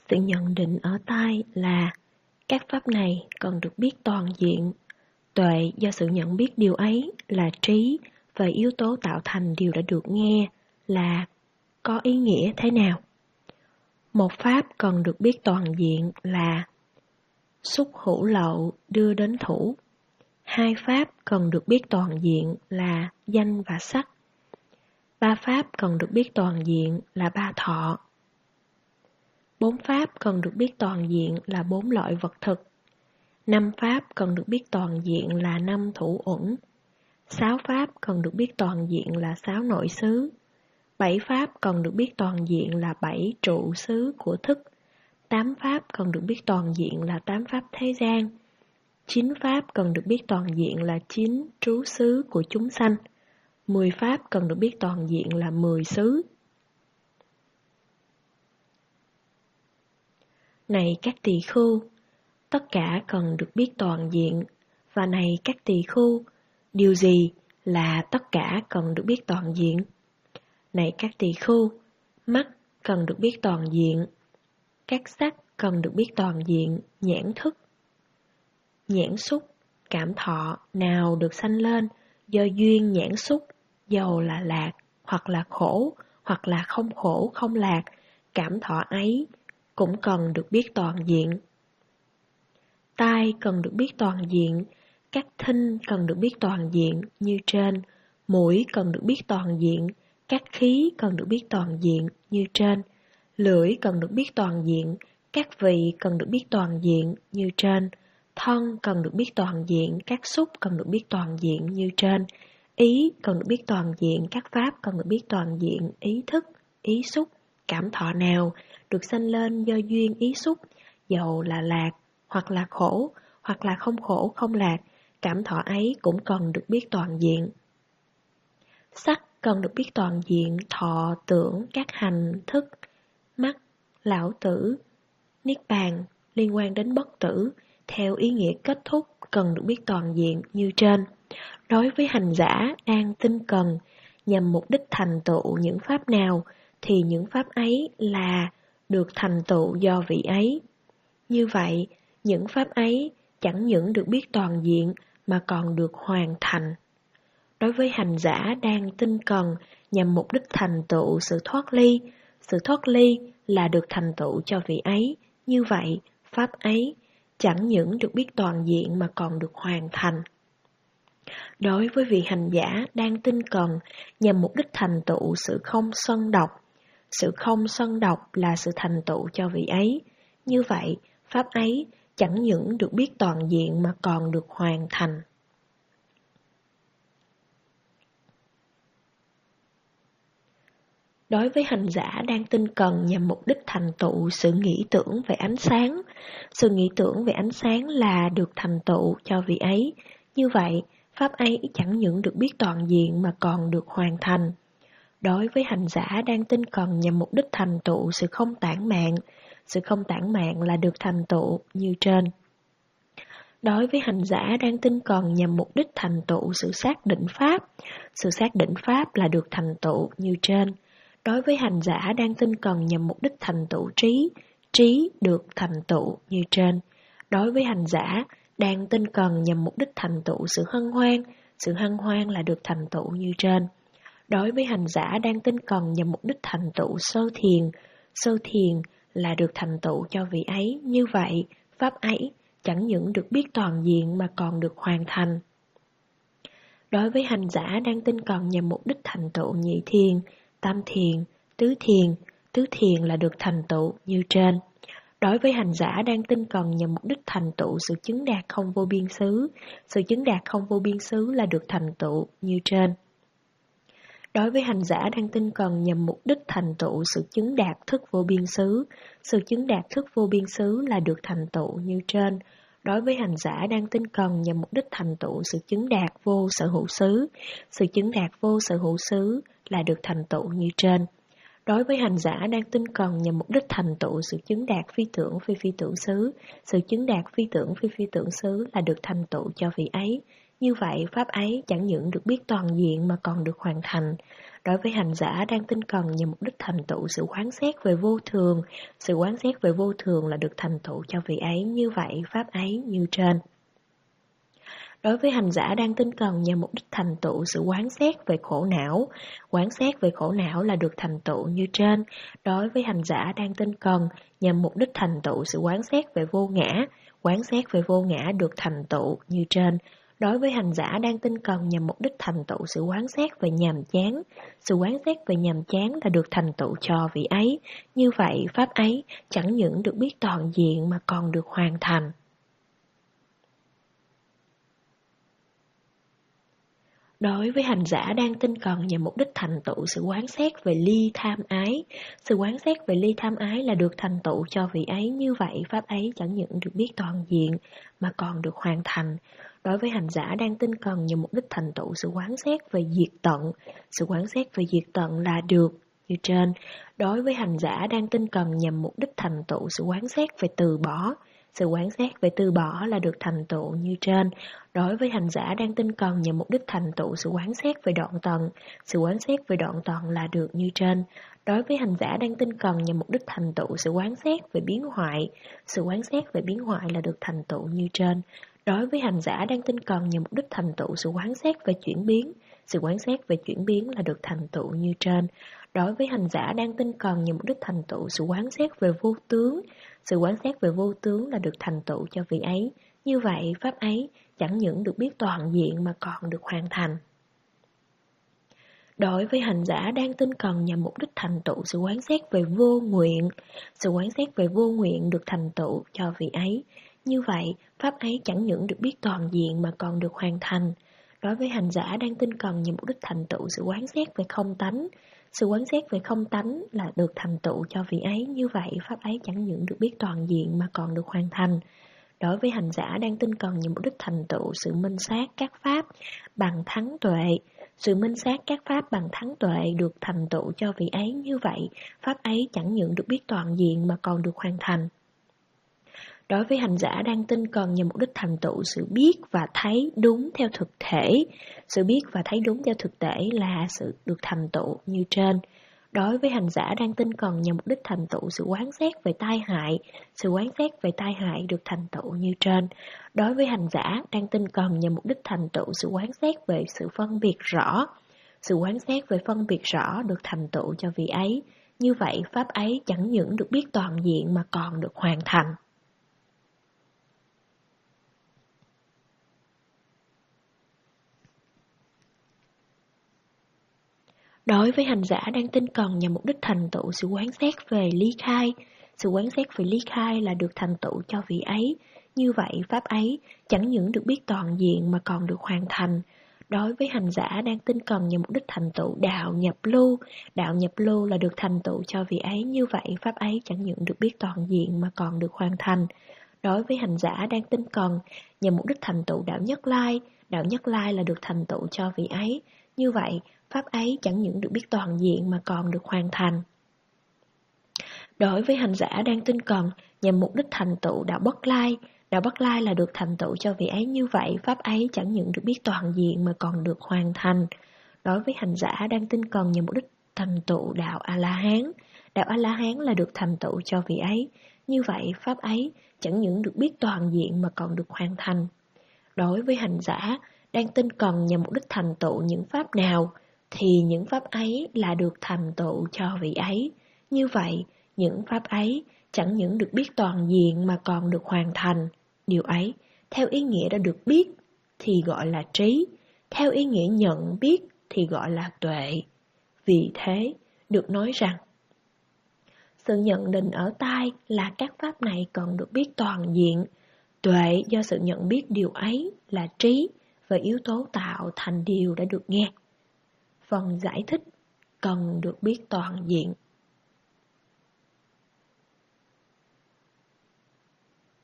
Sự nhận định ở tai là các pháp này cần được biết toàn diện. Tuệ do sự nhận biết điều ấy là trí và yếu tố tạo thành điều đã được nghe là có ý nghĩa thế nào. Một pháp cần được biết toàn diện là xúc hữu lậu đưa đến thủ. Hai pháp cần được biết toàn diện là danh và sắc. Ba pháp cần được biết toàn diện là ba thọ. Bốn pháp cần được biết toàn diện là bốn loại vật thực. Năm pháp cần được biết toàn diện là năm thủ uẩn. Sáu pháp cần được biết toàn diện là sáu nội xứ. Bảy pháp cần được biết toàn diện là bảy trụ xứ của thức. 8 pháp cần được biết toàn diện là 8 pháp thế gian. 9 pháp cần được biết toàn diện là 9 trú xứ của chúng sanh. 10 pháp cần được biết toàn diện là 10 xứ. Này các tỳ khưu, tất cả cần được biết toàn diện. Và này các tỳ khưu, điều gì là tất cả cần được biết toàn diện? Này các tỳ khưu, mắt cần được biết toàn diện. Các sắc cần được biết toàn diện, nhãn thức. Nhãn xúc, cảm thọ nào được sanh lên do duyên nhãn xúc, dầu là lạc, hoặc là khổ, hoặc là không khổ, không lạc, cảm thọ ấy cũng cần được biết toàn diện. Tai cần được biết toàn diện, các thính cần được biết toàn diện như trên, mũi cần được biết toàn diện, các khí cần được biết toàn diện như trên, lưỡi cần được biết toàn diện, các vị cần được biết toàn diện như trên, thân cần được biết toàn diện, các xúc cần được biết toàn diện như trên, ý cần được biết toàn diện, các pháp cần được biết toàn diện, ý thức, ý xúc, cảm thọ nào được sanh lên do duyên ý xúc, dầu là lạc, hoặc là khổ, hoặc là không khổ, không lạc, cảm thọ ấy cũng cần được biết toàn diện. Sắc cần được biết toàn diện, thọ, tưởng, các hành, thức, mắt, lão tử, niết bàn, liên quan đến bất tử, theo ý nghĩa kết thúc cần được biết toàn diện như trên. Đối với hành giả đang tinh cần nhằm mục đích thành tựu những pháp nào thì những pháp ấy là được thành tựu do vị ấy. Như vậy, những pháp ấy chẳng những được biết toàn diện mà còn được hoàn thành. Đối với hành giả đang tinh cần nhằm mục đích thành tựu sự thoát ly là được thành tựu cho vị ấy. Như vậy, pháp ấy chẳng những được biết toàn diện mà còn được hoàn thành. Đối với vị hành giả đang tinh cần nhằm mục đích thành tựu sự không sân độc là sự thành tựu cho vị ấy. Như vậy, pháp ấy chẳng những được biết toàn diện mà còn được hoàn thành. Đối với hành giả đang tinh cần nhằm mục đích thành tựu sự nghĩ tưởng về ánh sáng, sự nghĩ tưởng về ánh sáng là được thành tựu cho vị ấy. Như vậy, pháp ấy chẳng những được biết toàn diện mà còn được hoàn thành. Đối với hành giả đang tinh cần nhằm mục đích thành tựu sự không tản mạn là được thành tựu như trên. Đối với hành giả đang tinh cần nhằm mục đích thành tựu sự xác định pháp là được thành tựu như trên. Đối với hành giả đang tinh cần nhằm mục đích thành tựu trí được thành tựu như trên. Đối với hành giả đang tinh cần nhằm mục đích thành tựu sự hân hoan là được thành tựu như trên. Đối với hành giả đang tinh cần nhằm mục đích thành tựu sơ thiền là được thành tựu cho vị ấy. Như vậy, pháp ấy chẳng những được biết toàn diện mà còn được hoàn thành. Đối với hành giả đang tinh cần nhằm mục đích thành tựu nhị thiền, tam thiền, tứ thiền là được thành tựu như trên. Đối với hành giả đang tinh cần nhằm mục đích thành tựu sự chứng đạt không vô biên xứ là được thành tựu như trên. Đối với hành giả đang tinh cần nhằm mục đích thành tựu sự chứng đạt thức vô biên xứ là được thành tựu như trên. Đối với hành giả đang tinh cần nhằm mục đích thành tựu sự chứng đạt vô sở hữu xứ là được thành tựu như trên. Đối với hành giả đang tinh cần nhằm mục đích thành tựu sự chứng đạt phi tưởng phi tưởng xứ là được thành tựu cho vị ấy. Như vậy, pháp ấy chẳng những được biết toàn diện mà còn được hoàn thành. Đối với hành giả đang tinh cần nhằm mục đích thành tựu sự quán xét về vô thường, sự quán xét về vô thường là được thành tựu cho vị ấy, như vậy pháp ấy như trên. Đối với hành giả đang tinh cần nhằm mục đích thành tựu sự quán xét về khổ não, quán xét về khổ não là được thành tựu như trên. Đối với hành giả đang tinh cần nhằm mục đích thành tựu sự quán xét về vô ngã, quán xét về vô ngã được thành tựu như trên. Đối với hành giả đang tinh cần nhằm mục đích thành tựu sự quán xét về nhàm chán, sự quán xét về nhàm chán là được thành tựu cho vị ấy. Như vậy, pháp ấy chẳng những được biết toàn diện mà còn được hoàn thành. Đối với hành giả đang tinh cần nhằm mục đích thành tựu sự quán xét về ly tham ái, sự quán xét về ly tham ái là được thành tựu cho vị ấy, như vậy pháp ấy chẳng những được biết toàn diện mà còn được hoàn thành. Đối với hành giả đang tinh cần nhằm mục đích thành tựu sự quán xét về diệt tận, sự quán xét về diệt tận là được như trên. Đối với hành giả đang tinh cần nhằm mục đích thành tựu sự quán xét về từ bỏ, sự quán xét về từ bỏ là được thành tựu như trên. Đối với hành giả đang tinh cần nhằm mục đích thành tựu sự quán xét về đoạn tận, sự quán xét về đoạn tận là được như trên. Đối với hành giả đang tinh cần nhằm mục đích thành tựu sự quán xét về biến hoại, sự quán xét về biến hoại là được thành tựu như trên. Đối với hành giả đang tinh cần nhằm mục đích thành tựu sự quán xét về chuyển biến, sự quán xét về chuyển biến là được thành tựu như trên. Đối với hành giả đang tinh cần nhằm mục đích thành tựu sự quán xét về vô tướng, sự quán xét về vô tướng là được thành tựu cho vị ấy. Như vậy, pháp ấy chẳng những được biết toàn diện mà còn được hoàn thành. Đối với hành giả đang tinh cần nhằm mục đích thành tựu sự quán xét về vô nguyện, sự quán xét về vô nguyện được thành tựu cho vị ấy. Như vậy, pháp ấy chẳng những được biết toàn diện mà còn được hoàn thành. Đối với hành giả đang tinh cần nhằm mục đích thành tựu sự quán xét về không tánh, sự quán xét về không tánh là được thành tựu cho vị ấy. Như vậy, pháp ấy chẳng những được biết toàn diện mà còn được hoàn thành. Đối với hành giả đang tinh cần nhằm mục đích thành tựu sự minh sát các pháp bằng thắng tuệ, sự minh sát các pháp bằng thắng tuệ được thành tựu cho vị ấy. Như vậy, pháp ấy chẳng những được biết toàn diện mà còn được hoàn thành. Đối với hành giả đang tinh cần nhằm mục đích thành tựu sự biết và thấy đúng theo thực thể, sự biết và thấy đúng theo thực thể là sự được thành tựu như trên. Đối với hành giả đang tinh cần nhằm mục đích thành tựu sự quán xét về tai hại, sự quán xét về tai hại được thành tựu như trên. Đối với hành giả đang tinh cần nhằm mục đích thành tựu sự quán xét về sự phân biệt rõ, sự quán xét về phân biệt rõ được thành tựu cho vị ấy. Như vậy, pháp ấy chẳng những được biết toàn diện mà còn được hoàn thành. Đối với hành giả đang tinh cần nhằm mục đích thành tựu sự quán xét về ly khai, sự quán xét về ly khai là được thành tựu cho vị ấy. Như vậy, pháp ấy chẳng những được biết toàn diện mà còn được hoàn thành. Đối với hành giả đang tinh cần nhằm mục đích thành tựu đạo nhập lưu là được thành tựu cho vị ấy. Như vậy, pháp ấy chẳng những được biết toàn diện mà còn được hoàn thành. Đối với hành giả đang tinh cần nhằm mục đích thành tựu đạo nhất lai là được thành tựu cho vị ấy. Như vậy, pháp ấy chẳng những được biết toàn diện mà còn được hoàn thành. Đối với hành giả đang tinh cần nhằm mục đích thành tựu đạo bất lai là được thành tựu cho vị ấy. Như vậy, pháp ấy chẳng những được biết toàn diện mà còn được hoàn thành. Đối với hành giả đang tinh cần nhằm mục đích thành tựu đạo A-la-hán là được thành tựu cho vị ấy. Như vậy, pháp ấy chẳng những được biết toàn diện mà còn được hoàn thành. Đối với hành giả đang tinh cần nhằm mục đích thành tựu những pháp nào, thì những pháp ấy là được thành tựu cho vị ấy. Như vậy, những pháp ấy chẳng những được biết toàn diện mà còn được hoàn thành. Điều ấy, theo ý nghĩa đã được biết thì gọi là trí, theo ý nghĩa nhận biết thì gọi là tuệ. Vì thế, được nói rằng, sự nhận định ở tai là các pháp này còn được biết toàn diện. Tuệ do sự nhận biết điều ấy là trí và yếu tố tạo thành điều đã được nghe. Phần giải thích cần được biết toàn diện.